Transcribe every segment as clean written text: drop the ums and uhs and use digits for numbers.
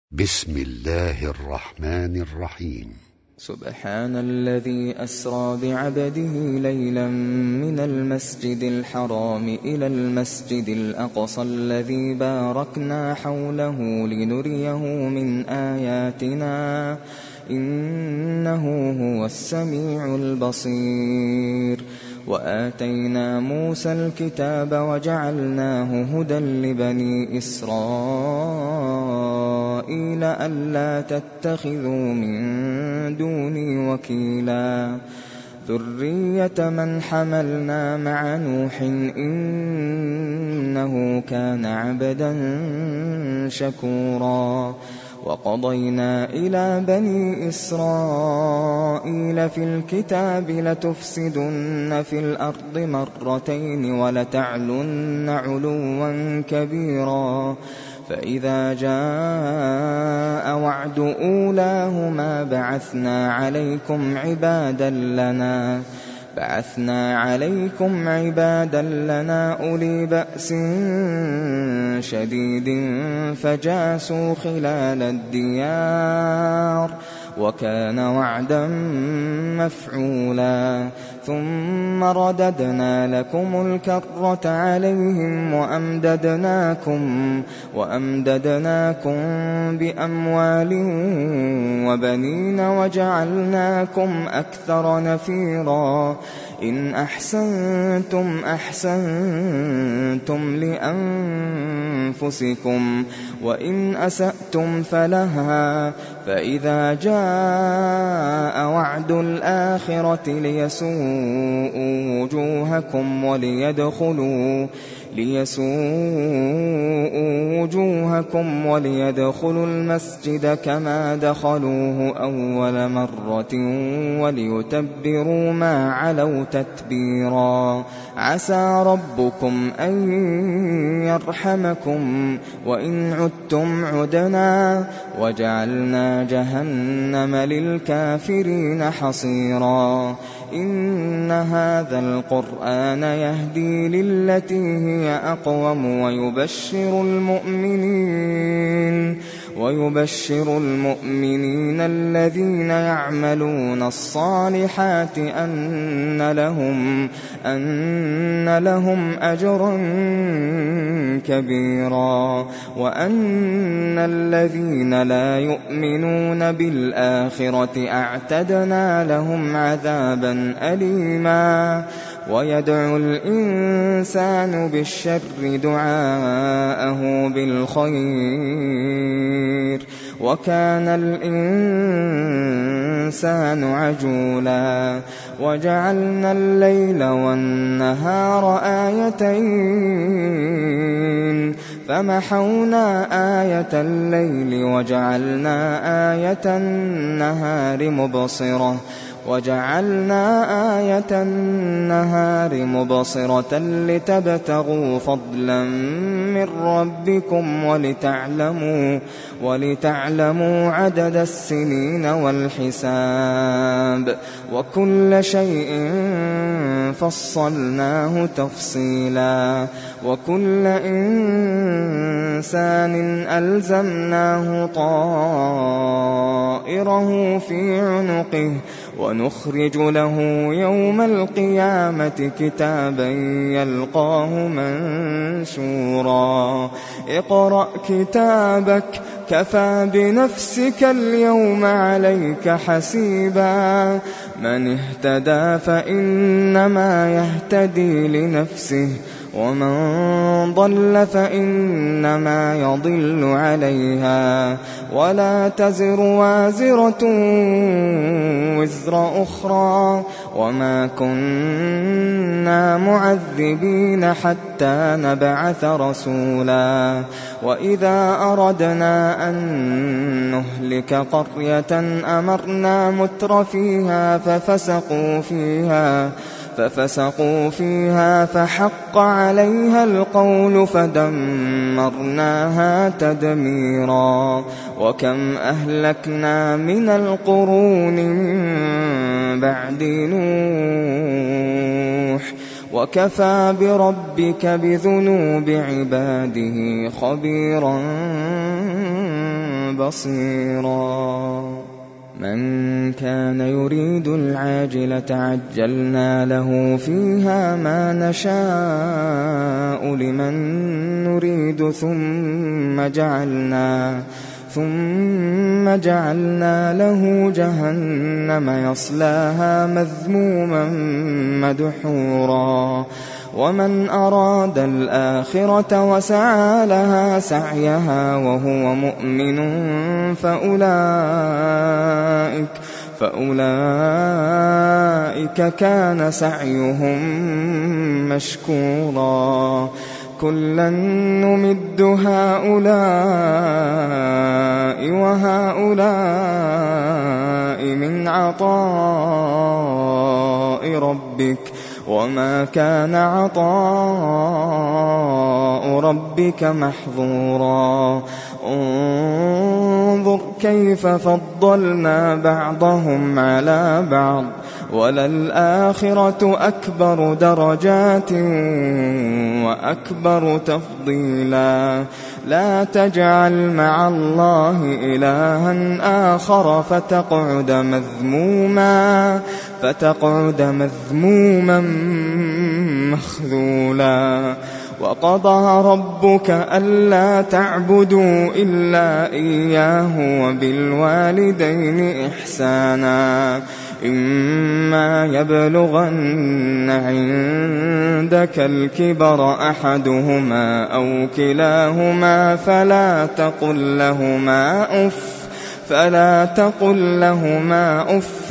بسم الله الرحمن الرحيم. سبحان الذي أسرى بعبده ليلا من المسجد الحرام إلى المسجد الأقصى الذي باركنا حوله لنريه من آياتنا إنه هو السميع البصير. وآتينا موسى الكتاب وجعلناه هدى لبني إسرائيل ألا تتخذوا من دوني وكيلا ذرية من حملنا مع نوح إنه كان عبدا شكورا. وقضينا إلى بني إسرائيل في الكتاب لتفسدن في الأرض مرتين ولتعلن علوا كبيرا فإذا جاء وعد أولاهما بعثنا عليكم عبادا لنا أولي بأس شديد فجاسوا خلال الديار وكان وعدا مفعولا. ثم رددنا لكم الكرة عليهم وأمددناكم بأموال وبنين وجعلناكم أكثر نفيرا. إن أحسنتم أحسنتم لأنفسكم وإن أسأتم فلها. فإذا جاء وعد الآخرة ليسوءوا وجوهكم وليدخلوا المسجد كما دخلوه أول مرة وليتبروا ما علوا تتبيرا. عسى ربكم أن يرحمكم وإن عدتم عدنا وجعلنا جهنم للكافرين حصيرا. إن هذا القرآن يهدي للتي هي أقوم ويبشر المؤمنين الذين يعملون الصالحات أن لهم أجرا كبيرا وأن الذين لا يؤمنون بالآخرة أعتدنا لهم عذابا أليما. ويدعو الإنسان بالشر دعاءه بالخير وكان الإنسان عجولا. وجعلنا الليل والنهار آيتين فمحونا آية الليل وجعلنا آية النهار مبصرة لتبتغوا فضلا من ربكم ولتعلموا عدد السنين والحساب وكل شيء فصلناه تفصيلا. وكل إنسان ألزمناه طائره في عنقه ونخرج له يوم القيامة كتابا يلقاه منشورا. اقرأ كتابك كفى بنفسك اليوم عليك حسيبا. من اهتدى فإنما يهتدي لنفسه ومن ضل فإنما يضل عليها ولا تزر وازرة وزر أخرى وما كنا معذبين حتى نبعث رسولا. وإذا أردنا أن نهلك قرية أمرنا مترفيها ففسقوا فيها فحق عليها القول فدمرناها تدميرا. وكم أهلكنا من القرون من بعد نوح وكفى بربك بذنوب عباده خبيرا بصيرا من كان يريد العاجلة عجلنا له فيها ما نشاء لمن نريد ثم جعلنا له جهنم يصلاها مذموما مدحورا ومن أراد الآخرة وسعى لها سعيها وهو مؤمن فأولئك كان سعيهم مشكورا كلا نمد هؤلاء وهؤلاء من عطاء ربك وما كان عطاء ربك محظورا انظر كيف فضلنا بعضهم على بعض وللآخرة أكبر درجات وأكبر تفضيلا لا تجعل مع الله إلها آخر فتقعد مذموما مخذولا وقضى ربك ألا تعبدوا إلا إياه وبالوالدين إحسانا إما يبلغن عندك الكبر أحدهما أو كلاهما فلا تقل لهما أف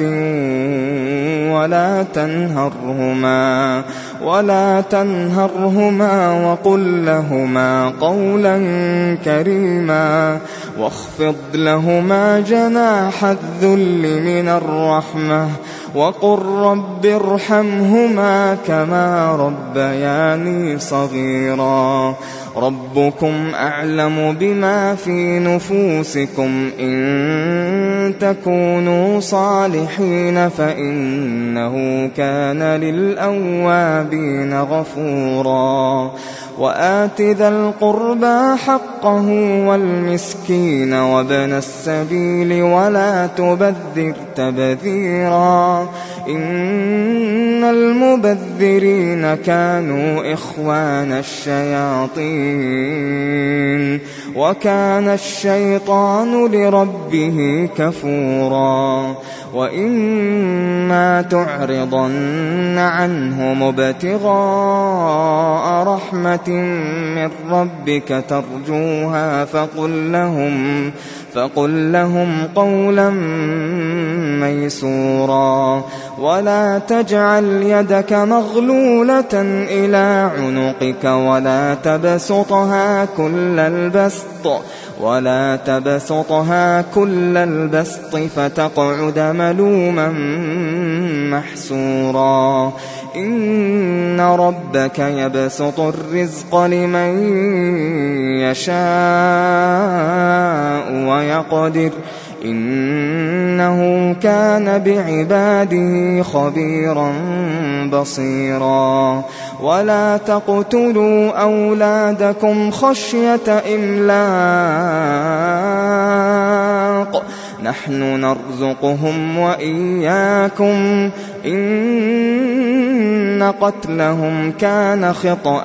ولا تنهرهما وقل لهما قولا كريما واخفض لهما جناح الذل من الرحمة وقل رب ارحمهما كما ربياني صغيرا ربكم أعلم بما في نفوسكم إن تكونوا صالحين فإنه كان للأوابين غفورا وآت ذا القربى حقه والمسكين وابن السبيل ولا تبذر تبذيرا إن المبذرين كانوا إخوان الشياطين وكان الشيطان لربه كفورا وإما تعرضن عنهم ابتغاء رحمة من ربك ترجوها فقل لهم قولا ميسورا ولا تجعل يدك مغلولة إلى عنقك ولا تبسطها كل البسط فتقعد ملوما محسورا إن ربك يبسط الرزق لمن يشاء ويقدر إنه كان بعباده خبيرا بصيرا ولا تقتلوا أولادكم خشية إملاق نحن نرزقهم وإياكم إن قتلهم كان خطأ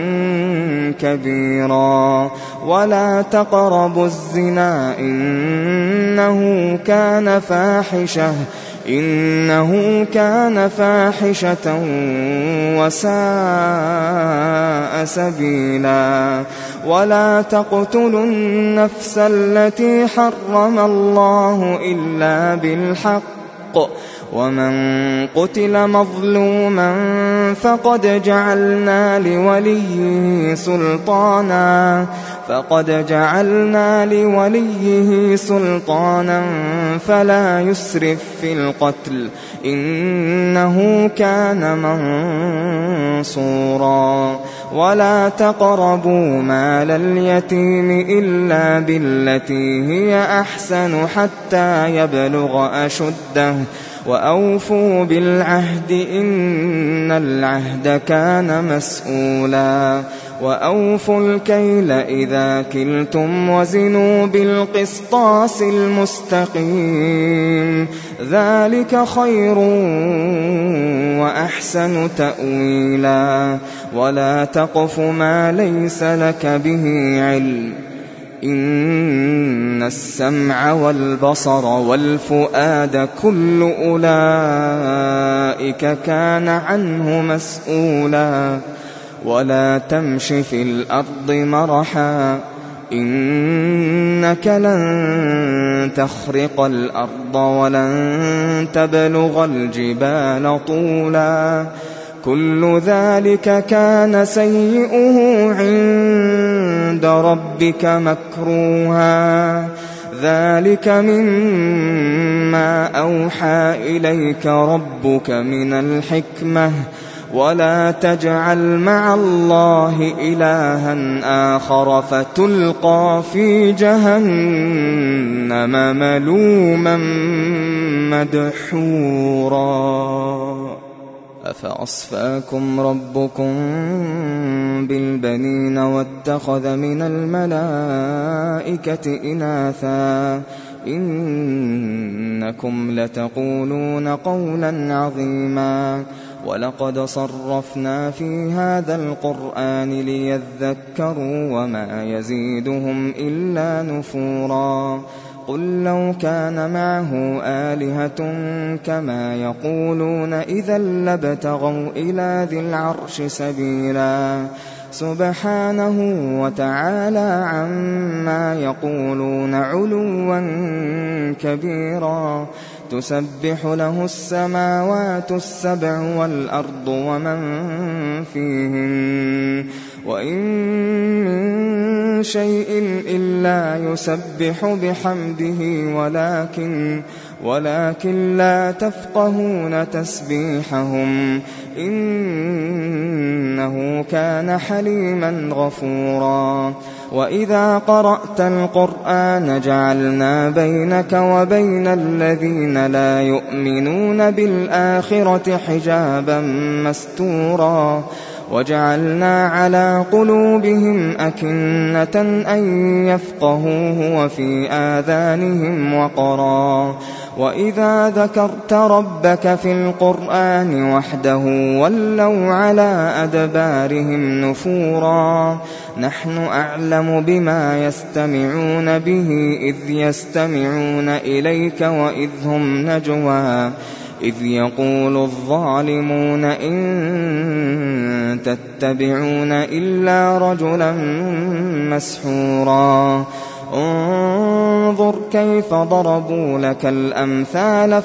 كبيرا ولا تقربوا الزنا إنه كان فاحشة وساء سبيلا ولا تقتلوا النفس التي حرم الله إلا بالحق ومن قتل مظلوما فقد جعلنا لوليه سلطانا فلا يسرف في القتل إنه كان منصورا ولا تقربوا مال اليتيم إلا بالتي هي أحسن حتى يبلغ أشده وأوفوا بالعهد إن العهد كان مسؤولا وأوفوا الكيل إذا كلتم وزنوا بالقسطاس المستقيم ذلك خير وأحسن تأويلا ولا تقف ما ليس لك به علم إن السمع والبصر والفؤاد كل أولئك كان عنه مسؤولا ولا تمش في الأرض مرحا إنك لن تخرق الأرض ولن تبلغ الجبال طولا كل ذلك كان سيئه عند ربك مكروها ذلك مما أوحى إليك ربك من الحكمة ولا تجعل مع الله إلها آخر فتلقى في جهنم ملوما مدحورا أفأصفاكم ربكم بالبنين واتخذ من الملائكة إناثا إنكم لتقولون قولا عظيما ولقد صرفنا في هذا القرآن ليذكروا وما يزيدهم إلا نفورا قل لو كان معه آلهة كما يقولون إذا لابتغوا إلى ذي العرش سبيلا سبحانه وتعالى عما يقولون علوا كبيرا تسبح له السماوات السبع والأرض ومن فيهن وإن من شيء إلا يسبح بحمده ولكن لا تفقهون تسبيحهم إنه كان حليما غفورا وإذا قرأت القرآن جعلنا بينك وبين الذين لا يؤمنون بالآخرة حجابا مستورا وجعلنا على قلوبهم أكنة أن يفقهوه وفي آذانهم وقرا وإذا ذكرت ربك في القرآن وحده ولوا على أدبارهم نفورا نحن أعلم بما يستمعون به إذ يستمعون إليك وإذ هم نجوى إذ يقول الظالمون إن تتبعون إلا رجلا مسحورا انظر كيف ضربوا لك الأمثال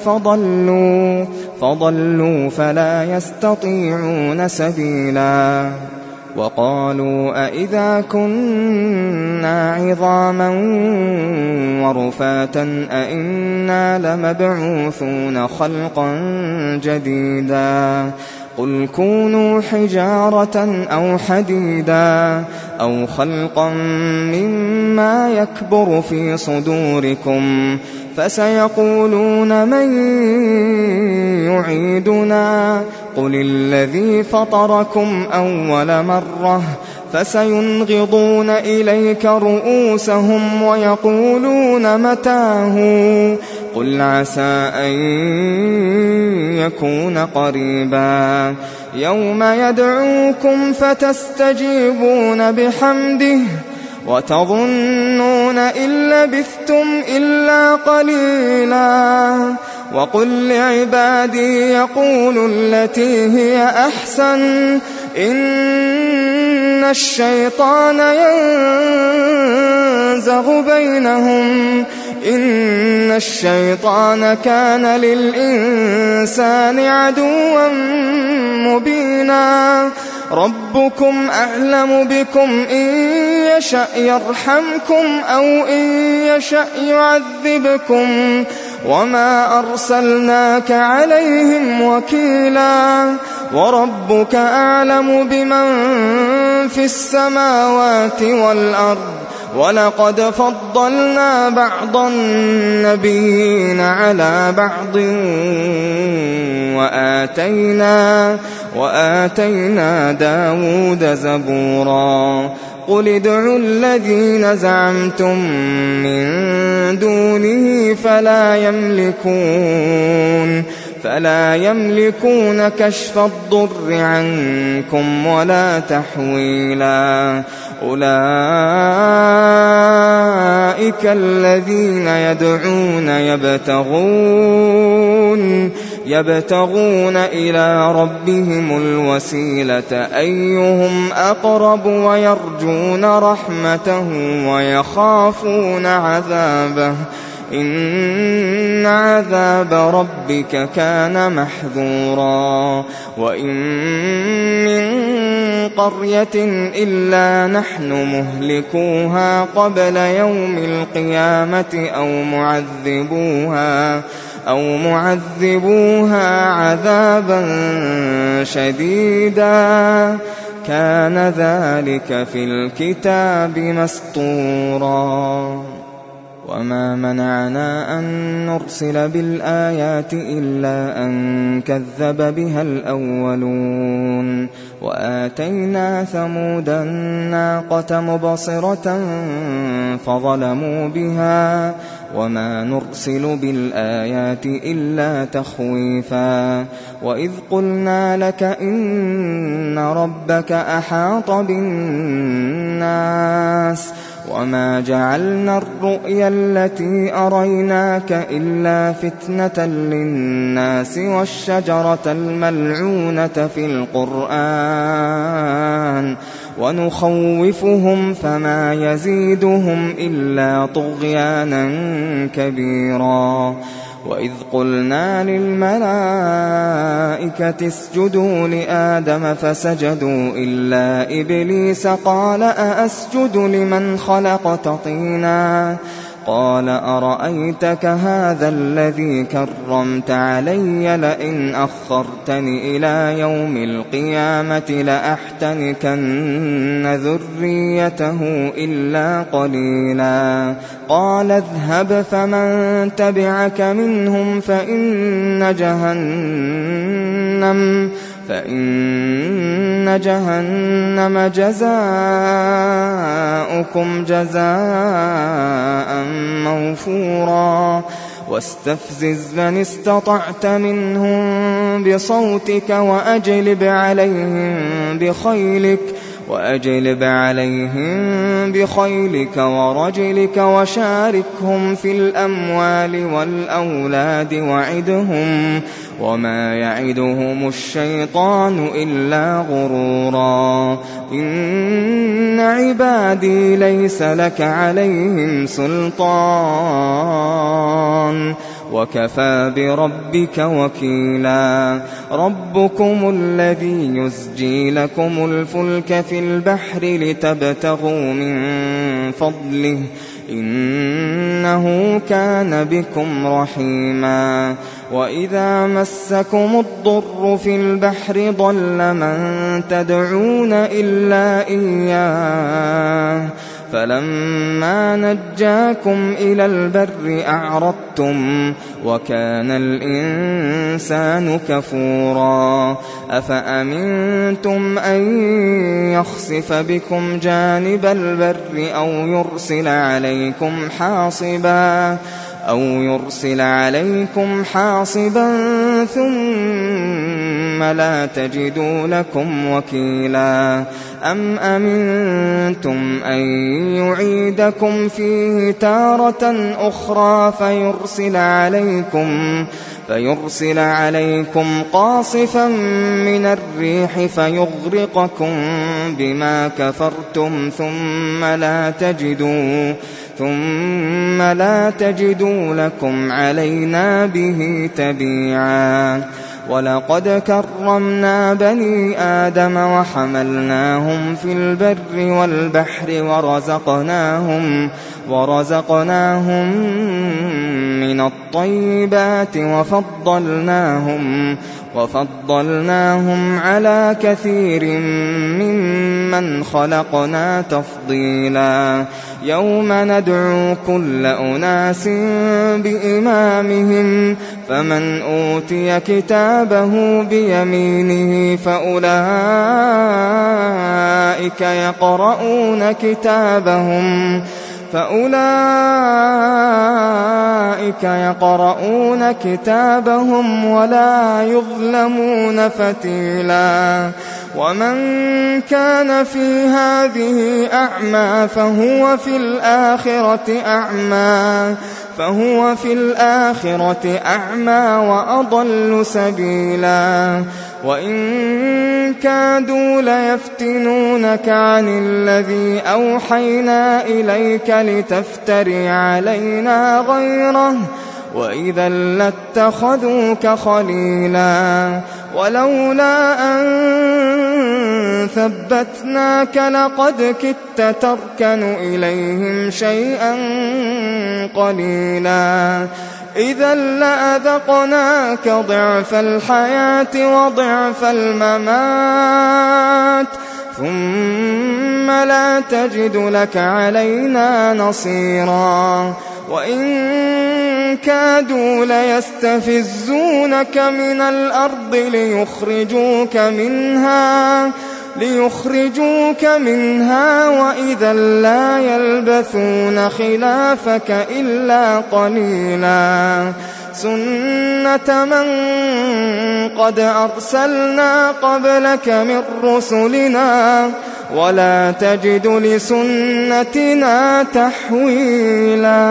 فضلوا فلا يستطيعون سبيلا وقالوا أئذا كنا عظاما ورفاتا أئنا لمبعوثون خلقا جديدا قل كونوا حجارة أو حديدا أو خلقا مما يكبر في صدوركم فسيقولون من يعيدنا قل الذي فطركم أول مرة فسينغضون إليك رؤوسهم ويقولون متاه قل عسى أن يكون قريبا يوم يدعوكم فتستجيبون بحمده وتظنون إن لبثتم إلا قليلا وقل لعبادي يقولوا التي هي أحسن إن الشيطان ينزغ بينهم إن الشيطان كان للإنسان عدوا مبينا ربكم أعلم بكم إن يشأ يرحمكم أو إن يشأ يعذبكم وما أرسلناك عليهم وكيلا وربك أعلم بمن في السماوات والأرض ولقد فضلنا بعض النبيين على بعض وآتينا داود زبورا قل ادعوا الذين زعمتم من دونه فلا يملكون كشف الضر عنكم ولا تحويلا أولئك الذين يدعون يبتغون إلى ربهم الوسيلة أيهم أقرب ويرجون رحمته ويخافون عذابه إن عذاب ربك كان محذورا وإن من قرية إلا نحن مهلكوها قبل يوم القيامة أو معذبوها عذابا شديدا كان ذلك في الكتاب مسطورا وما منعنا أن نرسل بالآيات إلا أن كذب بها الأولون وآتينا ثمود الناقة مبصرة فظلموا بها وما نرسل بالآيات إلا تخويفا وإذ قلنا لك إن ربك أحاط بالناس وما جعلنا الرؤيا التي أريناك إلا فتنة للناس والشجرة الملعونة في القرآن ونخوفهم فما يزيدهم إلا طغيانا كبيرا وإذ قلنا للملائكة اسجدوا لآدم فسجدوا إلا إبليس قال أأسجد لمن خلقت طينا قال أرأيتك هذا الذي كرمت علي لئن أخرتني إلى يوم القيامة لأحتنكن ذريته إلا قليلا قال اذهب فمن تبعك منهم فإن جهنم جزاؤكم جزاء موفورا واستفزز من استطعت منهم بصوتك وأجلب عليهم بخيلك ورجلك وشاركهم في الأموال والأولاد وعدهم وما يعدهم الشيطان إلا غرورا إن عبادي ليس لك عليهم سلطان وكفى بربك وكيلا ربكم الذي يزجي لكم الفلك في البحر لتبتغوا من فضله إنه كان بكم رحيما وإذا مسكم الضر في البحر ضل من تدعون إلا إياه فلما نجاكم إلى البر أعرضتم وكان الإنسان كفورا أفأمنتم أن يخسف بكم جانب البر أو يرسل عليكم حاصبا ثم لا تجدوا لكم وكيلا أم أمنتم أن يعيدكم فيه تارة أخرى فيرسل عليكم قاصفا من الريح فيغرقكم بما كفرتم ثم لا تجدوا لكم علينا به تبيعا ولقد كرمنا بني آدم وحملناهم في البر والبحر ورزقناهم من من الطيبات وفضلناهم على كثير ممن خلقنا تفضيلا يوم ندعو كل أناس بإمامهم فمن أوتي كتابه بيمينه فأولئك يقرؤون كتابهم ولا يظلمون فتيلا ومن كان في هذه أعمى فهو في الآخرة أعمى وأضل سبيلا وإن كادوا ليفتنونك عن الذي أوحينا إليك لتفتري علينا غيره وإذا لاتخذوك خليلا ولولا أن ثبتناك لقد كدت تركن إليهم شيئا قليلا إذا لأذقناك ضعف الحياة وضعف الممات ثم لا تجد لك علينا نصيرا وإن كادوا ليستفزونك من الأرض ليخرجوك منها وإذا لا يلبثون خلافك إلا قليلا سنة من قد أرسلنا قبلك من رسلنا ولا تجد لسنتنا تحويلا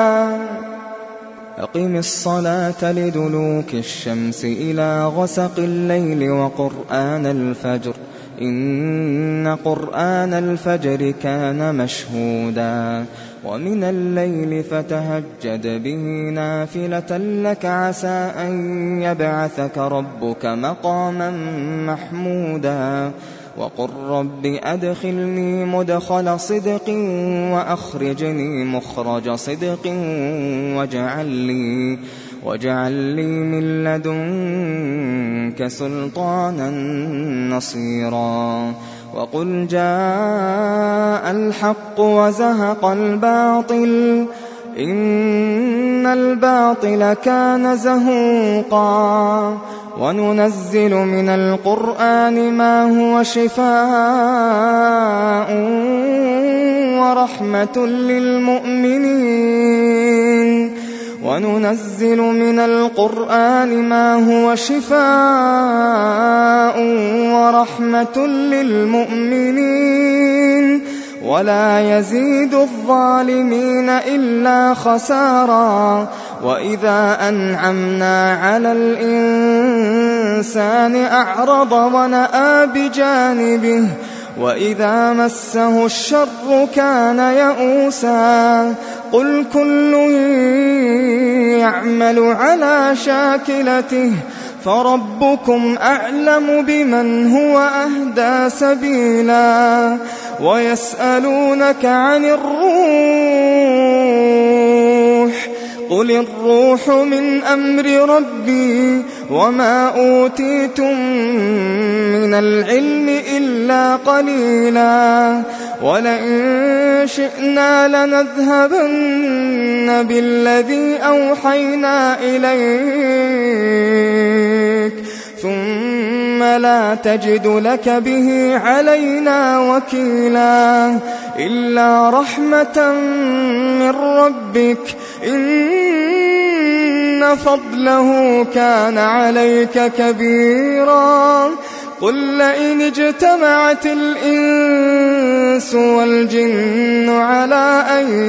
أقم الصلاة لدلوك الشمس إلى غسق الليل وقرآن الفجر إن قرآن الفجر كان مشهودا ومن الليل فتهجد به نافلة لك عسى أن يبعثك ربك مقاما محمودا وقل رب أدخلني مدخل صدق وأخرجني مخرج صدق واجعل لي من لدنك سلطانا نصيرا وقل جاء الحق وزهق الباطل إن الباطل كان زهوقا وننزل من القرآن ما هو شفاء ورحمة للمؤمنين ولا يزيد الظالمين إلا خسارا وإذا أنعمنا على الإنسان أعرض ونأى بجانبه وإذا مسه الشر كان يئوسا قل كل يعمل على شاكلته فربكم أعلم بمن هو أهدى سبيلا ويسألونك عن الروح قل الروح من أمر ربي وما أوتيتم من العلم إلا قليلا ولئن شئنا لنذهبن بالذي أوحينا إليك ثم لا تجد لك به علينا وكيلا إلا رحمة من ربك إن فضله كان عليك كبيرا قل لئن اجتمعت الإنس والجن على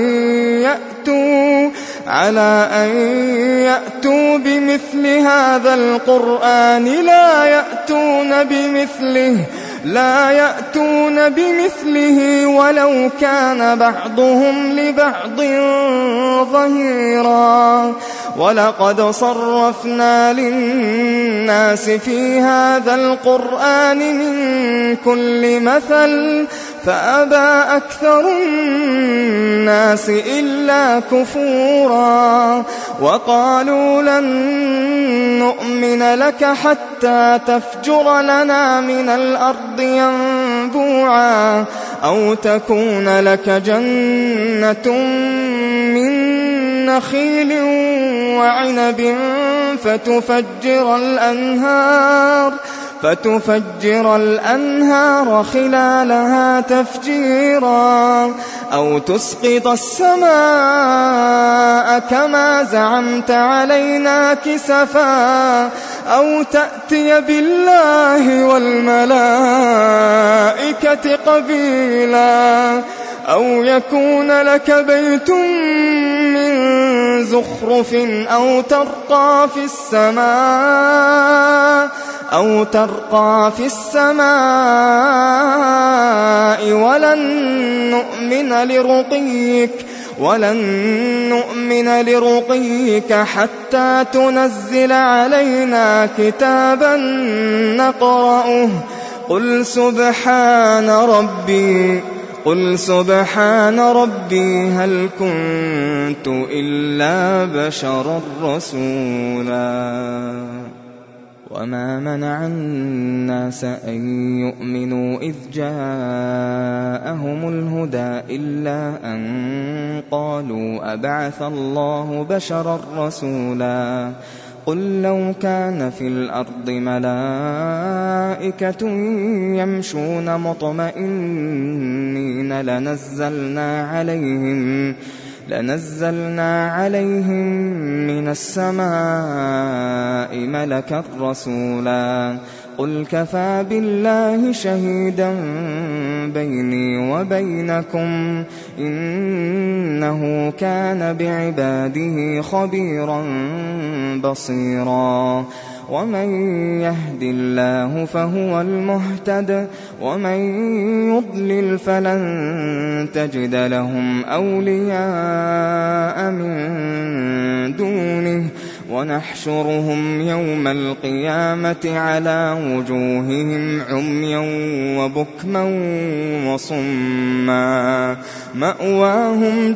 أن يأتوا بمثل هذا القرآن لا يأتون بمثله ولو كان بعضهم لبعض ظهيرا ولقد صرفنا للناس في هذا القرآن من كل مثل فأبى أكثر الناس إلا كفورا وقالوا لن نؤمن لك حتى تفجر لنا من الأرض ينبوعا أو تكون لك جنة من نخيل وعنب فتفجر الأنهار خلالها تفجيرا أو تسقط السماء كما زعمت علينا كسفا أو تأتي بالله والملائكة قبيلا أو يكون لك بيت من زخرف أو ترقى في السماء ولن نؤمن لرقيك حتى تنزل علينا كتابا نقرأه قل سبحان ربي هل كنت إلا بشرا رسولا وما منع الناس أن يؤمنوا إذ جاءهم الهدى إلا أن قالوا أبعث الله بشرا رسولا قل لو كان في الأرض ملائكة يمشون مطمئنين لنزلنا عليهم من السماء ملكا رسولا قل كفى بالله شهيدا بيني وبينكم إنه كان بعباده خبيرا بصيرا ومن يهد الله فهو المهتد ومن يضلل فلن تجد لهم أولياء من دونه ونحشرهم يوم القيامة على وجوههم عميا وبكما وصما مأواهم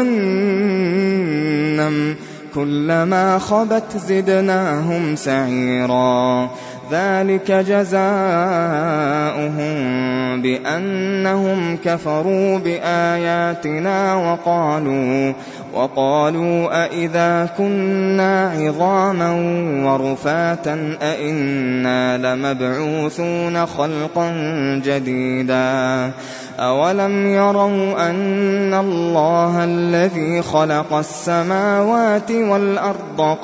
جهنم كلما خبت زدناهم سعيرا ذلك جزاؤهم بأنهم كفروا بآياتنا وقالوا أئذا كنا عظاما ورفاتا أئنا لمبعوثون خلقا جديدا أولم يروا أن الله الذي خلق السماوات والأرض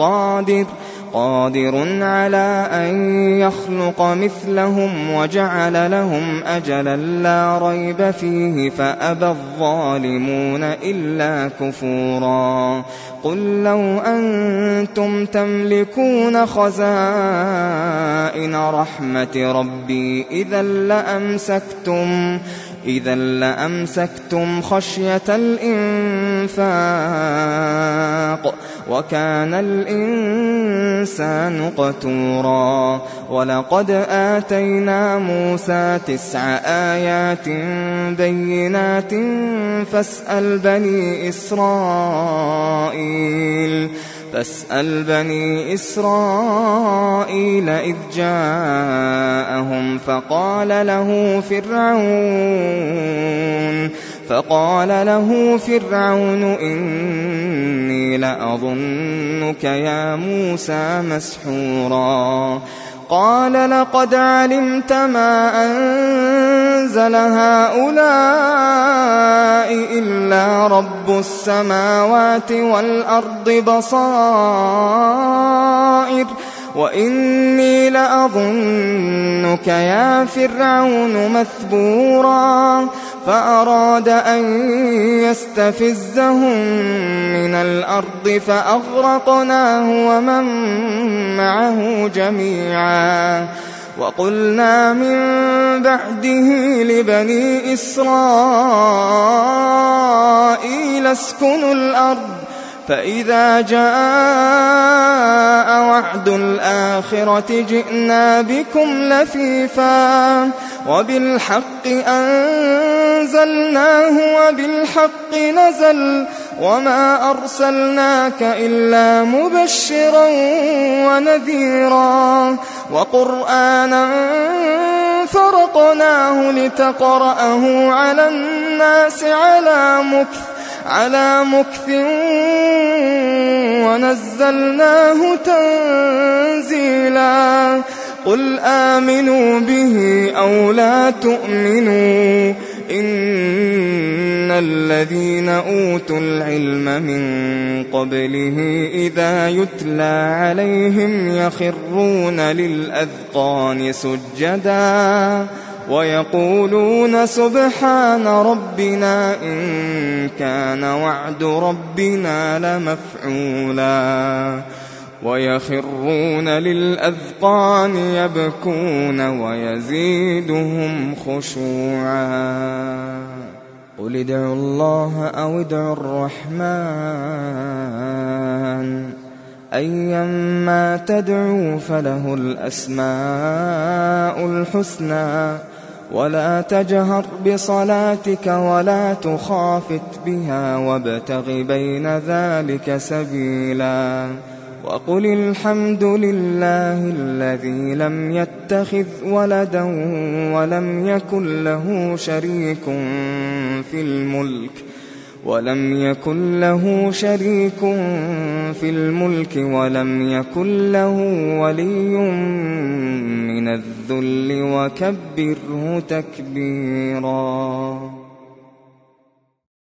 قادر على أن يخلق مثلهم وجعل لهم أجلا لا ريب فيه فأبى الظالمون إلا كفورا قل لو أنتم تملكون خزائن رحمة ربي إذا لأمسكتم خشية الإنفاق وكان الإنسان قتورا ولقد آتينا موسى 9 آيات بينات فاسأل بني إسرائيل إذ جاءهم فقال له فرعون إني لأظنك يا موسى مسحورا قال لقد علمت ما أنزل هؤلاء إلا رب السماوات والأرض بصائر وإني لأظنك يا فرعون مثبورا فأراد أن يستفزهم من الأرض فأغرقناه ومن معه جميعا وقلنا من بعده لبني إسرائيل اسكنوا الأرض فإذا جاء وعد الآخرة جئنا بكم لفيفا وبالحق أنزلناه وبالحق نزل وما أرسلناك إلا مبشرا ونذيرا وقرآنا فرقناه لتقرأه على الناس على مكث ونزلناه تنزيلا قل آمنوا به أو لا تؤمنوا إن الذين أوتوا العلم من قبله إذا يتلى عليهم يخرون للأذقان سجدا ويقولون سبحان ربنا إن كان وعد ربنا لمفعولا ويخرون للأذقان يبكون ويزيدهم خشوعا قل ادعوا الله أو ادعوا الرحمن أيما تدعوا فله الأسماء الحسنى ولا تجهر بصلاتك ولا تخافت بها وابتغ بين ذلك سبيلا وقل الحمد لله الذي لم يتخذ ولدا ولم يكن له شريك في الملك ولم يكن له ولي من الذل وكبره تكبيرا.